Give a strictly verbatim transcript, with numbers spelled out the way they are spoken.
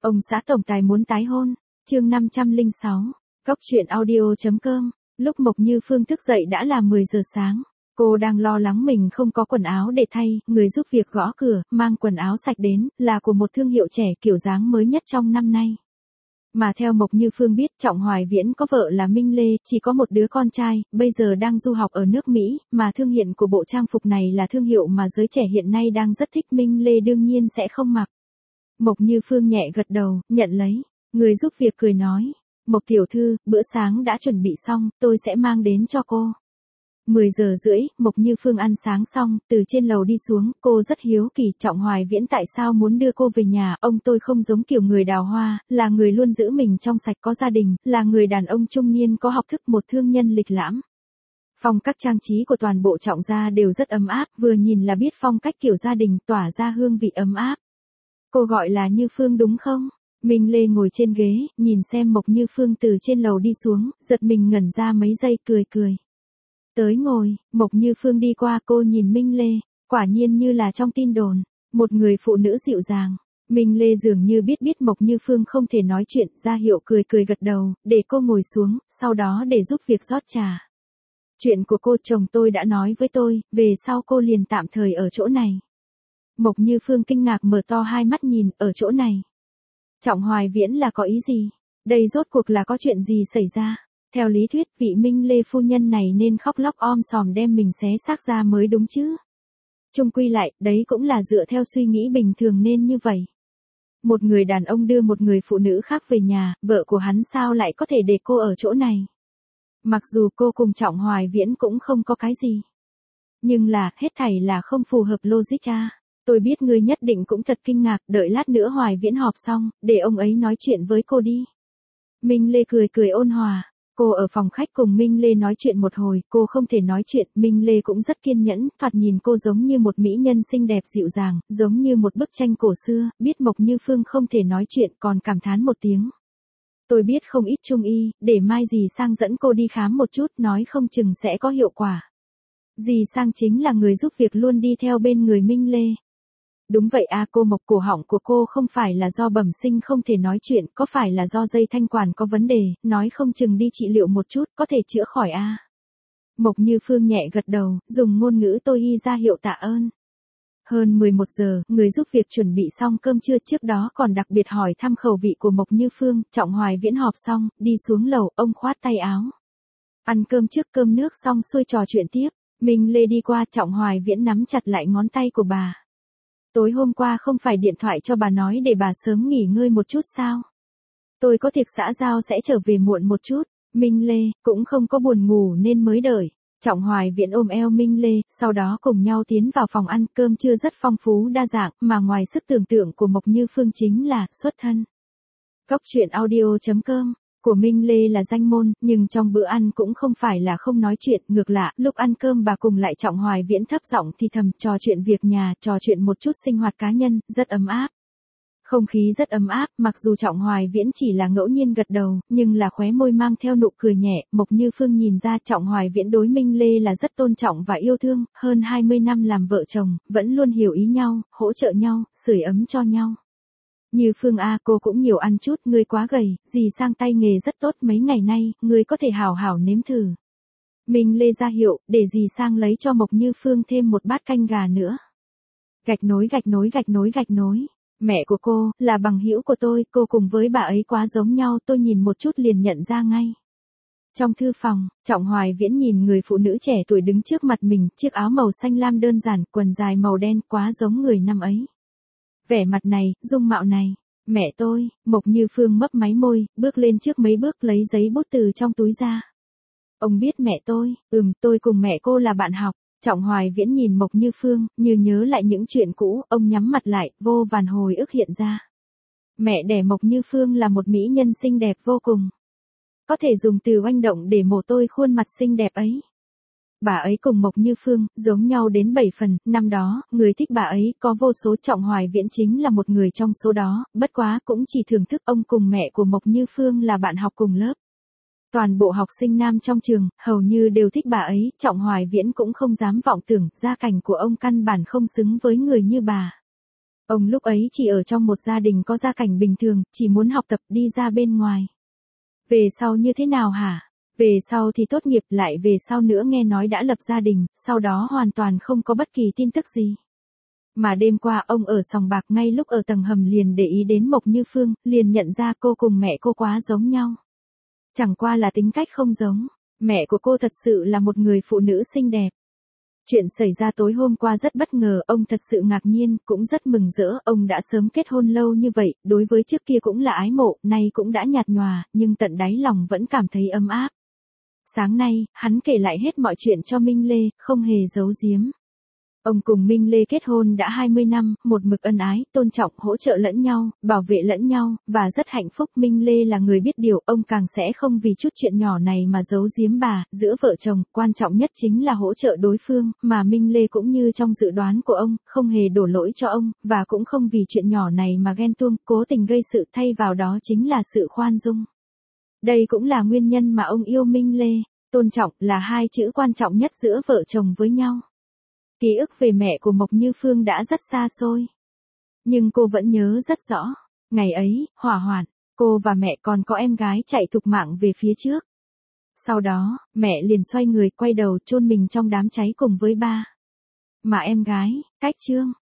Ông xã tổng tài muốn tái hôn, chương năm trăm lẻ sáu, Góc truyện audio chấm com. Lúc Mộc Như Phương thức dậy đã là mười giờ sáng. Cô đang lo lắng mình không có quần áo để thay, người giúp việc gõ cửa, mang quần áo sạch đến, là của một thương hiệu trẻ kiểu dáng mới nhất trong năm nay. Mà theo Mộc Như Phương biết, Trọng Hoài Viễn có vợ là Minh Lê, chỉ có một đứa con trai, bây giờ đang du học ở nước Mỹ, mà thương hiệu của bộ trang phục này là thương hiệu mà giới trẻ hiện nay đang rất thích, Minh Lê đương nhiên sẽ không mặc. Mộc Như Phương nhẹ gật đầu, nhận lấy. Người giúp việc cười nói, Mộc tiểu thư, bữa sáng đã chuẩn bị xong, tôi sẽ mang đến cho cô. mười giờ rưỡi, Mộc Như Phương ăn sáng xong, từ trên lầu đi xuống, cô rất hiếu kỳ, Trọng Hoài Viễn tại sao muốn đưa cô về nhà, ông tôi không giống kiểu người đào hoa, là người luôn giữ mình trong sạch, có gia đình, là người đàn ông trung niên có học thức, một thương nhân lịch lãm. Phong cách trang trí của toàn bộ Trọng gia đều rất ấm áp, vừa nhìn là biết phong cách kiểu gia đình, tỏa ra hương vị ấm áp. Cô gọi là Như Phương đúng không? Minh Lê ngồi trên ghế, nhìn xem Mộc Như Phương từ trên lầu đi xuống, giật mình ngẩn ra mấy giây, cười cười. Tới ngồi, Mộc Như Phương đi qua, cô nhìn Minh Lê, quả nhiên như là trong tin đồn, một người phụ nữ dịu dàng. Minh Lê dường như biết biết Mộc Như Phương không thể nói chuyện, ra hiệu cười cười gật đầu, để cô ngồi xuống, sau đó để giúp việc rót trà. Chuyện của cô chồng tôi đã nói với tôi, về sau cô liền tạm thời ở chỗ này. Mộc Như Phương kinh ngạc mở to hai mắt nhìn, ở chỗ này. Trọng Hoài Viễn là có ý gì? Đây rốt cuộc là có chuyện gì xảy ra? Theo lý thuyết, vị Minh Lê phu nhân này nên khóc lóc om sòm đem mình xé xác ra mới đúng chứ. Chung quy lại, đấy cũng là dựa theo suy nghĩ bình thường nên như vậy. Một người đàn ông đưa một người phụ nữ khác về nhà, vợ của hắn sao lại có thể để cô ở chỗ này? Mặc dù cô cùng Trọng Hoài Viễn cũng không có cái gì. Nhưng là, hết thảy là không phù hợp logic à. Tôi biết ngươi nhất định cũng thật kinh ngạc, đợi lát nữa Hoài Viễn họp xong, để ông ấy nói chuyện với cô đi. Minh Lê cười cười ôn hòa. Cô ở phòng khách cùng Minh Lê nói chuyện một hồi, cô không thể nói chuyện, Minh Lê cũng rất kiên nhẫn, thoạt nhìn cô giống như một mỹ nhân xinh đẹp dịu dàng, giống như một bức tranh cổ xưa, biết Mộc Như Phương không thể nói chuyện còn cảm thán một tiếng. Tôi biết không ít trung y, để mai dì sang dẫn cô đi khám một chút, nói không chừng sẽ có hiệu quả. Dì sang chính là người giúp việc luôn đi theo bên người Minh Lê. Đúng vậy à, cô Mộc, cổ họng của cô không phải là do bẩm sinh không thể nói chuyện, có phải là do dây thanh quản có vấn đề, nói không chừng đi trị liệu một chút, có thể chữa khỏi à. Mộc Như Phương nhẹ gật đầu, dùng ngôn ngữ tôi y ra hiệu tạ ơn. Hơn mười một giờ, người giúp việc chuẩn bị xong cơm trưa, trước đó còn đặc biệt hỏi thăm khẩu vị của Mộc Như Phương. Trọng Hoài Viễn họp xong, đi xuống lầu, ông khoát tay áo. Ăn cơm trước, cơm nước xong xuôi trò chuyện tiếp, Minh Lê đi qua, Trọng Hoài Viễn nắm chặt lại ngón tay của bà. Tối hôm qua không phải điện thoại cho bà nói để bà sớm nghỉ ngơi một chút sao? Tôi có tiệc xã giao sẽ trở về muộn một chút. Minh Lê cũng không có buồn ngủ nên mới đợi. Trọng Hoài Viễn ôm eo Minh Lê, sau đó cùng nhau tiến vào phòng ăn, cơm trưa rất phong phú đa dạng, mà ngoài sức tưởng tượng của Mộc Như Phương chính là xuất thân. Góc truyện audio chấm com. Của Minh Lê là danh môn, nhưng trong bữa ăn cũng không phải là không nói chuyện, ngược lại, lúc ăn cơm bà cùng lại Trọng Hoài Viễn thấp giọng thì thầm, trò chuyện việc nhà, trò chuyện một chút sinh hoạt cá nhân, rất ấm áp. Không khí rất ấm áp, mặc dù Trọng Hoài Viễn chỉ là ngẫu nhiên gật đầu, nhưng là khóe môi mang theo nụ cười nhẹ, Mộc Như Phương nhìn ra Trọng Hoài Viễn đối Minh Lê là rất tôn trọng và yêu thương, hơn hai mươi năm làm vợ chồng, vẫn luôn hiểu ý nhau, hỗ trợ nhau, sưởi ấm cho nhau. Như Phương a, cô cũng nhiều ăn chút, ngươi quá gầy, dì sang tay nghề rất tốt mấy ngày nay, ngươi có thể hào hảo nếm thử. Minh Lê ra hiệu, để dì sang lấy cho Mộc Như Phương thêm một bát canh gà nữa. Gạch nối gạch nối gạch nối gạch nối. Mẹ của cô, là bằng hữu của tôi, cô cùng với bà ấy quá giống nhau, tôi nhìn một chút liền nhận ra ngay. Trong thư phòng, Trọng Hoài Viễn nhìn người phụ nữ trẻ tuổi đứng trước mặt mình, chiếc áo màu xanh lam đơn giản, quần dài màu đen, quá giống người năm ấy. Vẻ mặt này, dung mạo này, mẹ tôi. Mộc Như Phương mấp máy môi, bước lên trước mấy bước lấy giấy bút từ trong túi ra. Ông biết mẹ tôi, ừm, tôi cùng mẹ cô là bạn học. Trọng Hoài Viễn nhìn Mộc Như Phương, như nhớ lại những chuyện cũ, ông nhắm mặt lại, vô vàn hồi ức hiện ra. Mẹ đẻ Mộc Như Phương là một mỹ nhân xinh đẹp vô cùng. Có thể dùng từ oanh động để mổ tôi khuôn mặt xinh đẹp ấy. Bà ấy cùng Mộc Như Phương, giống nhau đến bảy phần, năm đó, người thích bà ấy, có vô số. Trọng Hoài Viễn chính là một người trong số đó, bất quá cũng chỉ thưởng thức. Ông cùng mẹ của Mộc Như Phương là bạn học cùng lớp. Toàn bộ học sinh nam trong trường, hầu như đều thích bà ấy, Trọng Hoài Viễn cũng không dám vọng tưởng, gia cảnh của ông căn bản không xứng với người như bà. Ông lúc ấy chỉ ở trong một gia đình có gia cảnh bình thường, chỉ muốn học tập đi ra bên ngoài. Về sau như thế nào hả? Về sau thì tốt nghiệp, lại về sau nữa nghe nói đã lập gia đình, sau đó hoàn toàn không có bất kỳ tin tức gì. Mà đêm qua ông ở sòng bạc ngay lúc ở tầng hầm liền để ý đến Mộc Như Phương, liền nhận ra cô cùng mẹ cô quá giống nhau. Chẳng qua là tính cách không giống, mẹ của cô thật sự là một người phụ nữ xinh đẹp. Chuyện xảy ra tối hôm qua rất bất ngờ, ông thật sự ngạc nhiên, cũng rất mừng rỡ, ông đã sớm kết hôn lâu như vậy, đối với trước kia cũng là ái mộ, nay cũng đã nhạt nhòa, nhưng tận đáy lòng vẫn cảm thấy ấm áp. Sáng nay, hắn kể lại hết mọi chuyện cho Minh Lê, không hề giấu giếm. Ông cùng Minh Lê kết hôn đã hai mươi năm, một mực ân ái, tôn trọng, hỗ trợ lẫn nhau, bảo vệ lẫn nhau, và rất hạnh phúc. Minh Lê là người biết điều, ông càng sẽ không vì chút chuyện nhỏ này mà giấu giếm bà. Giữa vợ chồng, quan trọng nhất chính là hỗ trợ đối phương, mà Minh Lê cũng như trong dự đoán của ông, không hề đổ lỗi cho ông, và cũng không vì chuyện nhỏ này mà ghen tuông, cố tình gây sự, thay vào đó chính là sự khoan dung. Đây cũng là nguyên nhân mà ông yêu Minh Lê. Tôn trọng là hai chữ quan trọng nhất giữa vợ chồng với nhau. Ký ức về mẹ của Mộc Như Phương đã rất xa xôi. Nhưng cô vẫn nhớ rất rõ. Ngày ấy, hỏa hoạn, cô và mẹ còn có em gái chạy thục mạng về phía trước. Sau đó, mẹ liền xoay người quay đầu chôn mình trong đám cháy cùng với ba. Mà em gái, Cách Trương,